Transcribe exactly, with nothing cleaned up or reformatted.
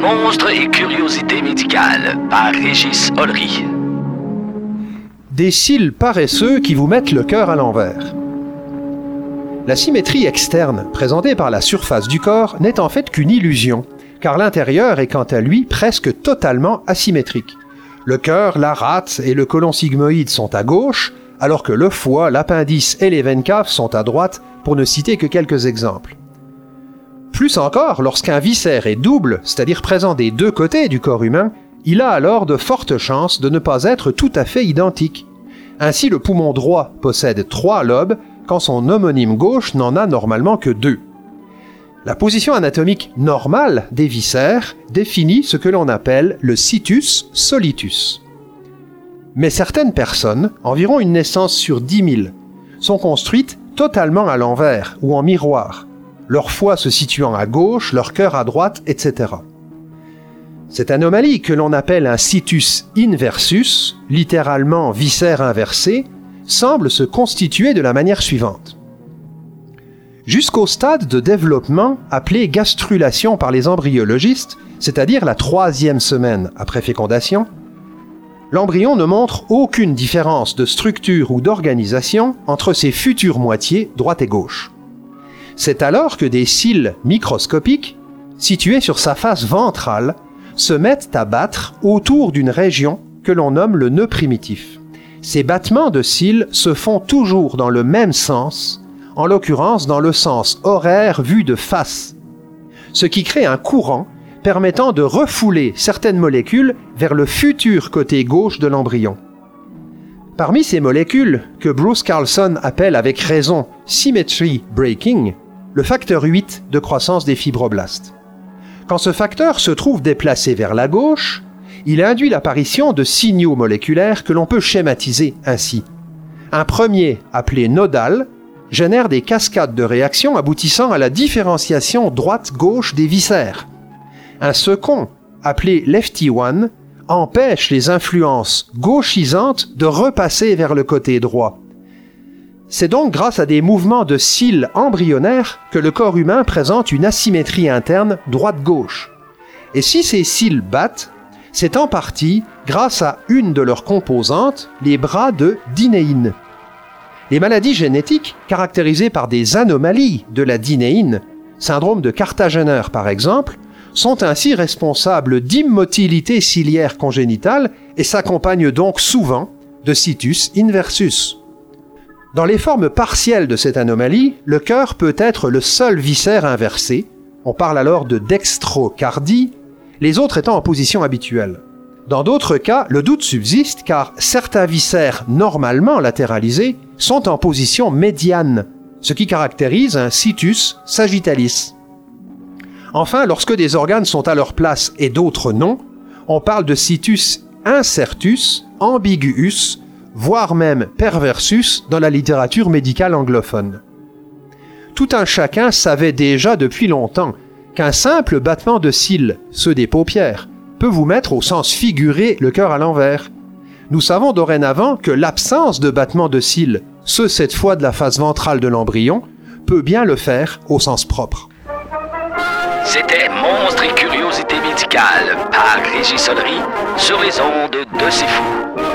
Monstres et curiosités médicales par Régis Ollery. Des cils paresseux qui vous mettent le cœur à l'envers. La symétrie externe présentée par la surface du corps n'est en fait qu'une illusion, car l'intérieur est quant à lui presque totalement asymétrique. Le cœur, la rate et le côlon sigmoïde sont à gauche, alors que le foie, l'appendice et les veines caves sont à droite, pour ne citer que quelques exemples. Plus encore, lorsqu'un viscère est double, c'est-à-dire présent des deux côtés du corps humain, il a alors de fortes chances de ne pas être tout à fait identique. Ainsi, le poumon droit possède trois lobes, quand son homonyme gauche n'en a normalement que deux. La position anatomique normale des viscères définit ce que l'on appelle le situs solitus. Mais certaines personnes, environ une naissance sur dix mille, sont construites totalement à l'envers ou en miroir, leur foie se situant à gauche, leur cœur à droite, et cetera. Cette anomalie, que l'on appelle un situs inversus, littéralement viscère inversé, semble se constituer de la manière suivante. Jusqu'au stade de développement appelé gastrulation par les embryologistes, c'est-à-dire la troisième semaine après fécondation, l'embryon ne montre aucune différence de structure ou d'organisation entre ses futures moitiés droite et gauche. C'est alors que des cils microscopiques, situés sur sa face ventrale, se mettent à battre autour d'une région que l'on nomme le nœud primitif. Ces battements de cils se font toujours dans le même sens, en l'occurrence dans le sens horaire vu de face, ce qui crée un courant permettant de refouler certaines molécules vers le futur côté gauche de l'embryon. Parmi ces molécules, que Bruce Carlson appelle avec raison « symmetry breaking », le facteur huit de croissance des fibroblastes. Quand ce facteur se trouve déplacé vers la gauche, il induit l'apparition de signaux moléculaires que l'on peut schématiser ainsi. Un premier, appelé nodal, génère des cascades de réactions aboutissant à la différenciation droite-gauche des viscères. Un second, appelé lefty one, empêche les influences gauchisantes de repasser vers le côté droit. C'est donc grâce à des mouvements de cils embryonnaires que le corps humain présente une asymétrie interne droite-gauche. Et si ces cils battent, c'est en partie grâce à une de leurs composantes, les bras de dynéine. Les maladies génétiques, caractérisées par des anomalies de la dynéine, syndrome de Cartagener par exemple, sont ainsi responsables d'immotilité ciliaire congénitale et s'accompagnent donc souvent de situs inversus. Dans les formes partielles de cette anomalie, le cœur peut être le seul viscère inversé, on parle alors de dextrocardie, les autres étant en position habituelle. Dans d'autres cas, le doute subsiste car certains viscères normalement latéralisés sont en position médiane, ce qui caractérise un situs sagittalis. Enfin, lorsque des organes sont à leur place et d'autres non, on parle de situs incertus, ambiguus, voire même perversus dans la littérature médicale anglophone. Tout un chacun savait déjà depuis longtemps qu'un simple battement de cils, ceux des paupières, peut vous mettre au sens figuré le cœur à l'envers. Nous savons dorénavant que l'absence de battement de cils, ceux cette fois de la face ventrale de l'embryon, peut bien le faire au sens propre. C'était Monstres et curiosités médicales par Régis Ollery sur les ondes de C'est Fou.